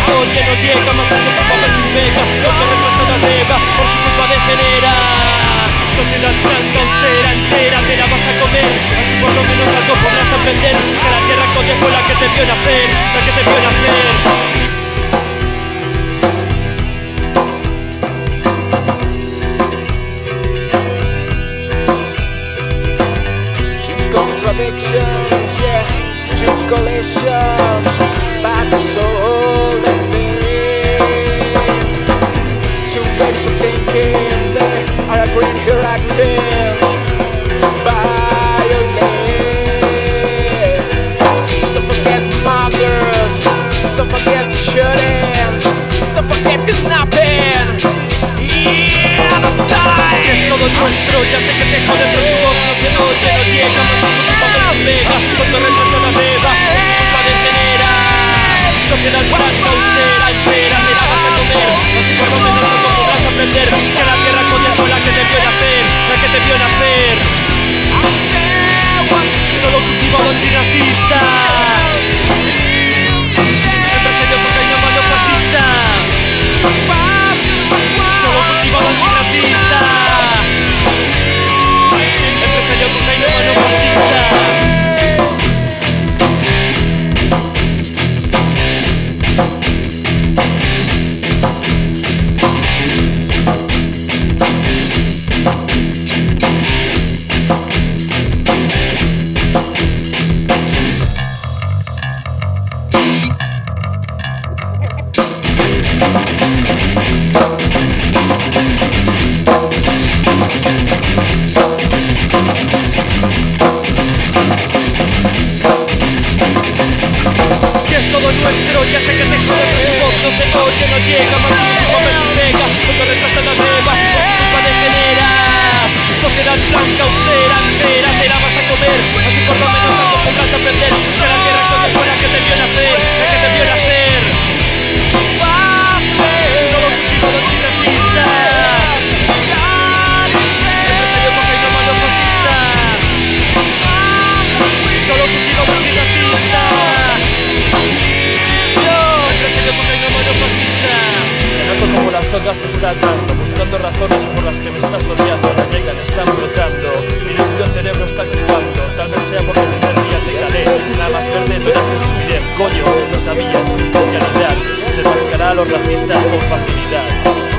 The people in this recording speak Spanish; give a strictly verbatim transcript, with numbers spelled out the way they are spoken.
oye, no llega. Mata con su papel sin beca, porque retrasa la beba, por su culpa degenera. Sociedad blanca, austera, entera, te la vas a comer. Así por lo menos algo podrás aprender. Que la tierra coño fue la que te vio nacer, la que te vio nacer. Contradictions, yeah, two collisions, but it's all the same. Two ways of thinking, they are agreeing here acting violent. Don't forget mothers, don't forget shootings, don't forget kidnapping. Yeah, the side. Que es todo nuestro, ya sé que te jodes, pero tu voz no se oye, no llega. Vega, cuando retrasa la beba, por su culpa degenera. Sociedad blanca, austera, entera, te la vas a comer. Así por lo menos algo podrás aprender. Que la tierra coña fue la que te vio nacer, la que te vio nacer. Solo cultivado antirracista, empresario cocainómano fascista. Solo cultivado antirracista, empresario cocainómano fascista. Nuestro, ya sé que te jode, pero tu voz no se oye, no llega. Macho, tu papel sin pega, cuando retrasa la beba, por su culpa degenera. Sociedad blanca, austera, entera, te la vas a comer. Así por lo menos algo podrás aprender. Que la tierra coño fue la que te vio nacer, la que te vio nacer. Solo cultivado antirracista, empresario cocainómano fascista. Solo cultivado antirracista, me noto como las ondas se están dando, buscando razones por las que me estás odiando. No llegan, están brotando, mi líquido cerebro está actuando. Tal vez sea porque el primer día te calé. Nada más verde, tú eres mi estupidez. Coño, no sabías mi especialidad, se mascará a los racistas con facilidad.